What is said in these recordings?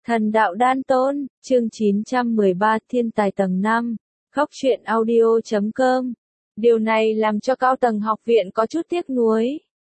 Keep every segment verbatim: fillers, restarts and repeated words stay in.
Thần đạo đan tôn, chương chín trăm mười ba Thiên tài tầng năm, Góc truyện audio chấm com. Điều này làm cho cao tầng học viện có chút tiếc nuối.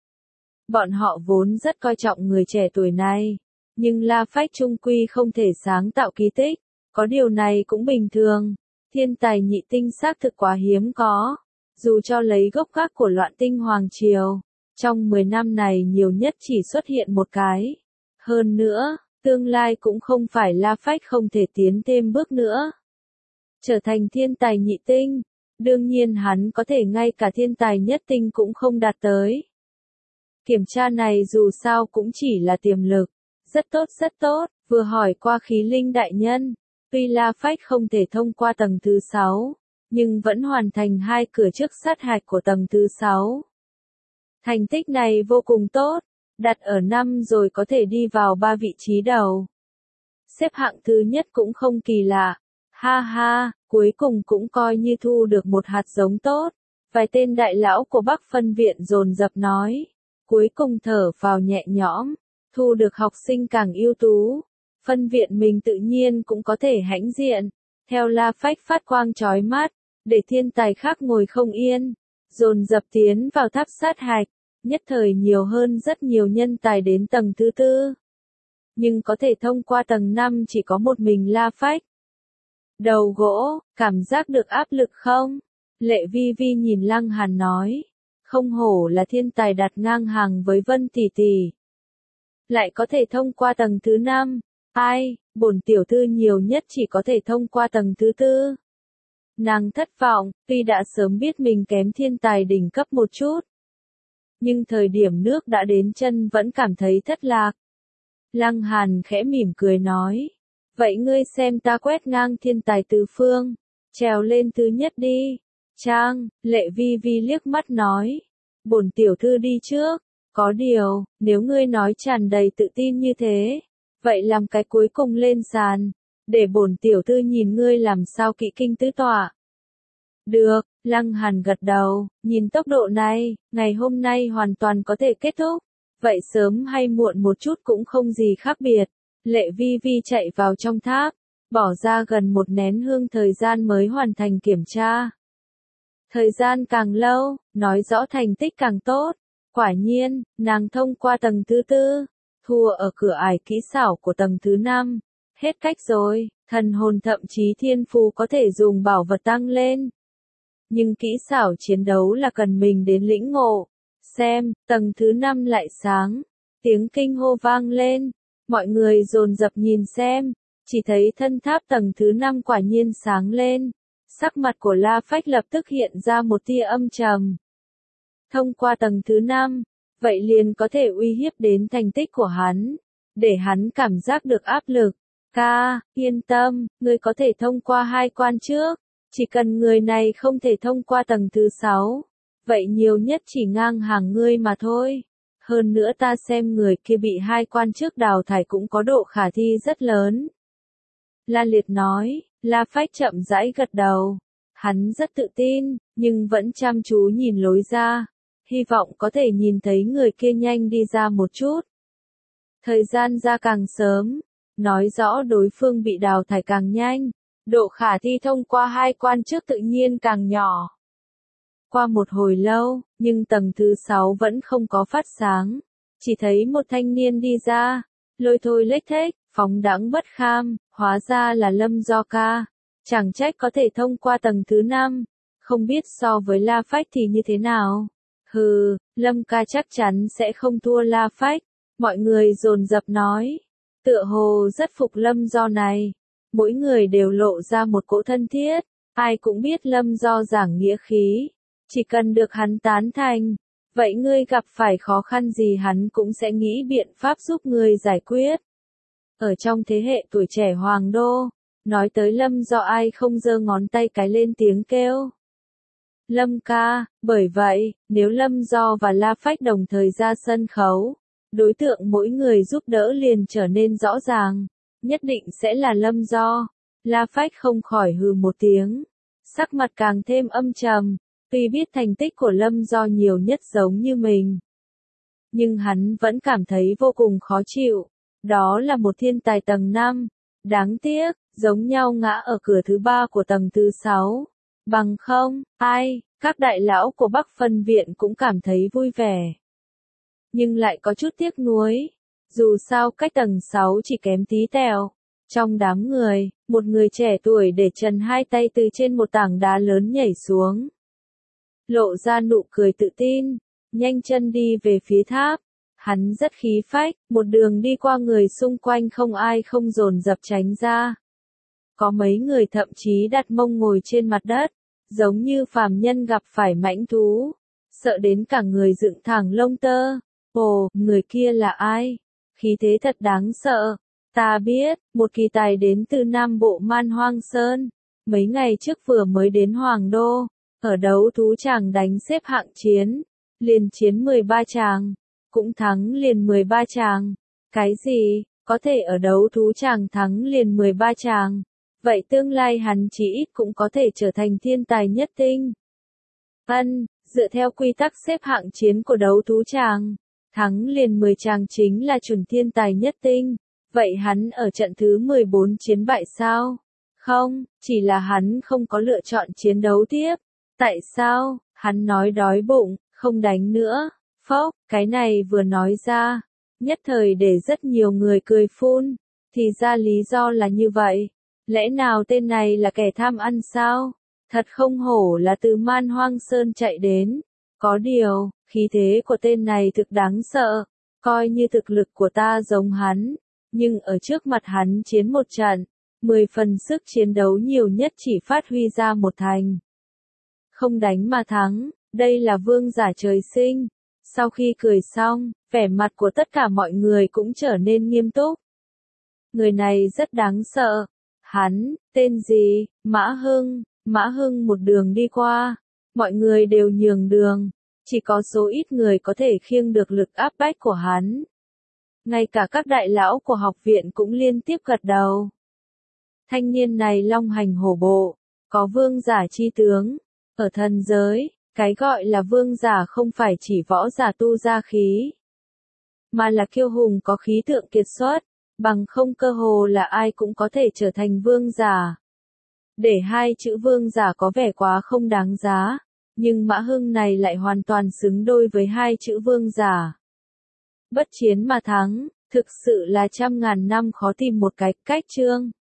Bọn họ vốn rất coi trọng người trẻ tuổi này, nhưng La Phách trung quy không thể sáng tạo kỳ tích, có điều này cũng bình thường. Thiên tài nhị tinh xác thực quá hiếm có, dù cho lấy gốc gác của loạn tinh hoàng triều, trong mười năm này nhiều nhất chỉ xuất hiện một cái. Hơn nữa, tương lai cũng không phải La Phách không thể tiến thêm bước nữa. Trở thành thiên tài nhị tinh, đương nhiên hắn có thể ngay cả thiên tài nhất tinh cũng không đạt tới. Kiểm tra này dù sao cũng chỉ là tiềm lực. Rất tốt rất tốt, vừa hỏi qua khí linh đại nhân. Tuy La Phách không thể thông qua tầng thứ sáu, nhưng vẫn hoàn thành hai cửa trước sát hạch của tầng thứ sáu. Thành tích này vô cùng tốt, đặt ở năm rồi có thể đi vào ba vị trí đầu. Xếp hạng thứ nhất cũng không kỳ lạ. Ha ha, cuối cùng cũng coi như thu được một hạt giống tốt. Vài tên đại lão của Bắc phân viện dồn dập nói. Cuối cùng thở vào nhẹ nhõm, thu được học sinh càng ưu tú. Phân viện mình tự nhiên cũng có thể hãnh diện. Theo La Phách phát quang chói mắt, để thiên tài khác ngồi không yên. Dồn dập tiến vào tháp sát hạch, nhất thời nhiều hơn rất nhiều nhân tài đến tầng thứ tư. Nhưng có thể thông qua tầng năm chỉ có một mình La Phách. Đầu gỗ, cảm giác được áp lực không? Lệ Vi Vi nhìn Lăng Hàn nói. Không hổ là thiên tài đặt ngang hàng với Vân tỷ tỷ. Lại có thể thông qua tầng thứ năm. Ai, bổn tiểu thư nhiều nhất chỉ có thể thông qua tầng thứ tư. Nàng thất vọng, tuy đã sớm biết mình kém thiên tài đỉnh cấp một chút. Nhưng thời điểm nước đã đến chân vẫn cảm thấy thất lạc. Lăng Hàn khẽ mỉm cười nói. Vậy ngươi xem ta quét ngang thiên tài tứ phương. Trèo lên thứ nhất đi. Trang, Lệ Vi Vi liếc mắt nói. Bổn tiểu thư đi trước. Có điều, nếu ngươi nói tràn đầy tự tin như thế. Vậy làm cái cuối cùng lên sàn. Để bổn tiểu thư nhìn ngươi làm sao kỵ kinh tứ tọa. Được, Lăng Hàn gật đầu, nhìn tốc độ này, ngày hôm nay hoàn toàn có thể kết thúc. Vậy sớm hay muộn một chút cũng không gì khác biệt. Lệ Vi Vi chạy vào trong tháp, bỏ ra gần một nén hương thời gian mới hoàn thành kiểm tra. Thời gian càng lâu, nói rõ thành tích càng tốt. Quả nhiên, nàng thông qua tầng thứ tư, thua ở cửa ải kỹ xảo của tầng thứ năm. Hết cách rồi, thần hồn thậm chí thiên phù có thể dùng bảo vật tăng lên. Nhưng kỹ xảo chiến đấu là cần mình đến lĩnh ngộ. Xem, tầng thứ năm lại sáng. Tiếng kinh hô vang lên. Mọi người dồn dập nhìn xem. Chỉ thấy thân tháp tầng thứ năm quả nhiên sáng lên. Sắc mặt của La Phách lập tức hiện ra một tia âm trầm. Thông qua tầng thứ năm, vậy liền có thể uy hiếp đến thành tích của hắn. Để hắn cảm giác được áp lực. Ca, yên tâm, ngươi có thể thông qua hai quan trước. Chỉ cần người này không thể thông qua tầng thứ sáu, vậy nhiều nhất chỉ ngang hàng ngươi mà thôi. Hơn nữa ta xem người kia bị hai quan trước đào thải cũng có độ khả thi rất lớn. La Liệt nói, La Phách chậm rãi gật đầu. Hắn rất tự tin, nhưng vẫn chăm chú nhìn lối ra. Hy vọng có thể nhìn thấy người kia nhanh đi ra một chút. Thời gian ra càng sớm, nói rõ đối phương bị đào thải càng nhanh. Độ khả thi thông qua hai quan trước tự nhiên càng nhỏ. Qua một hồi lâu, nhưng tầng thứ sáu vẫn không có phát sáng. Chỉ thấy một thanh niên đi ra, lôi thôi lếch thếch, phóng đãng bất kham, hóa ra là Lâm Do Ca. Chẳng trách có thể thông qua tầng thứ năm, không biết so với La Phách thì như thế nào. Hừ, Lâm ca chắc chắn sẽ không thua La Phách. Mọi người dồn dập nói, tựa hồ rất phục Lâm Do này. Mỗi người đều lộ ra một cỗ thân thiết, ai cũng biết Lâm Do giảng nghĩa khí, chỉ cần được hắn tán thành, vậy ngươi gặp phải khó khăn gì hắn cũng sẽ nghĩ biện pháp giúp ngươi giải quyết. Ở trong thế hệ tuổi trẻ Hoàng Đô, nói tới Lâm Do ai không giơ ngón tay cái lên tiếng kêu. Lâm ca, bởi vậy, nếu Lâm Do và La Phách đồng thời ra sân khấu, đối tượng mỗi người giúp đỡ liền trở nên rõ ràng. Nhất định sẽ là Lâm Do. La Phách không khỏi hừ một tiếng. Sắc mặt càng thêm âm trầm. Tuy biết thành tích của Lâm Do nhiều nhất giống như mình. Nhưng hắn vẫn cảm thấy vô cùng khó chịu. Đó là một thiên tài tầng năm. Đáng tiếc, giống nhau ngã ở cửa thứ ba của tầng thứ sáu. Bằng không, ai, các đại lão của Bắc Phân Viện cũng cảm thấy vui vẻ. Nhưng lại có chút tiếc nuối. Dù sao cách tầng sáu chỉ kém tí tẹo. Trong đám người, một người trẻ tuổi để trần hai tay từ trên một tảng đá lớn nhảy xuống. Lộ ra nụ cười tự tin, nhanh chân đi về phía tháp. Hắn rất khí phách, một đường đi qua người xung quanh không ai không dồn dập tránh ra. Có mấy người thậm chí đặt mông ngồi trên mặt đất, giống như phàm nhân gặp phải mãnh thú, sợ đến cả người dựng thẳng lông tơ. Ồ, người kia là ai? Khí thế thật đáng sợ. Ta biết, một kỳ tài đến từ Nam Bộ Man Hoang Sơn, mấy ngày trước vừa mới đến Hoàng Đô, ở đấu thú tràng đánh xếp hạng chiến, liền chiến mười ba tràng, cũng thắng liền mười ba tràng. Cái gì, có thể ở đấu thú tràng thắng liền mười ba tràng? Vậy tương lai hắn chỉ ít cũng có thể trở thành thiên tài nhất tinh. Ân, dựa theo quy tắc xếp hạng chiến của đấu thú tràng, thắng liền mười tràng chính là chuẩn thiên tài nhất tinh. Vậy hắn ở trận thứ mười bốn chiến bại sao? Không, chỉ là hắn không có lựa chọn chiến đấu tiếp. Tại sao? Hắn nói đói bụng, không đánh nữa. Phốc, cái này vừa nói ra, nhất thời để rất nhiều người cười phun. Thì ra lý do là như vậy. Lẽ nào tên này là kẻ tham ăn sao? Thật không hổ là từ Man Hoang Sơn chạy đến. Có điều, khí thế của tên này thực đáng sợ. Coi như thực lực của ta giống hắn. Nhưng ở trước mặt hắn chiến một trận, mười phần sức chiến đấu nhiều nhất chỉ phát huy ra một thành. Không đánh mà thắng, đây là vương giả trời sinh. Sau khi cười xong, vẻ mặt của tất cả mọi người cũng trở nên nghiêm túc. Người này rất đáng sợ. Hắn, tên gì? Mã Hưng. Mã Hưng một đường đi qua, mọi người đều nhường đường, chỉ có số ít người có thể khiêng được lực áp bách của hắn. Ngay cả các đại lão của học viện cũng liên tiếp gật đầu. Thanh niên này long hành hổ bộ, có vương giả chi tướng. Ở thần giới, cái gọi là vương giả không phải chỉ võ giả tu ra khí, mà là kiêu hùng có khí tượng kiệt xuất, bằng không cơ hồ là ai cũng có thể trở thành vương giả. Để hai chữ vương giả có vẻ quá không đáng giá, nhưng Mã Hưng này lại hoàn toàn xứng đôi với hai chữ vương giả. Bất chiến mà thắng, thực sự là trăm ngàn năm khó tìm một cái cách chương.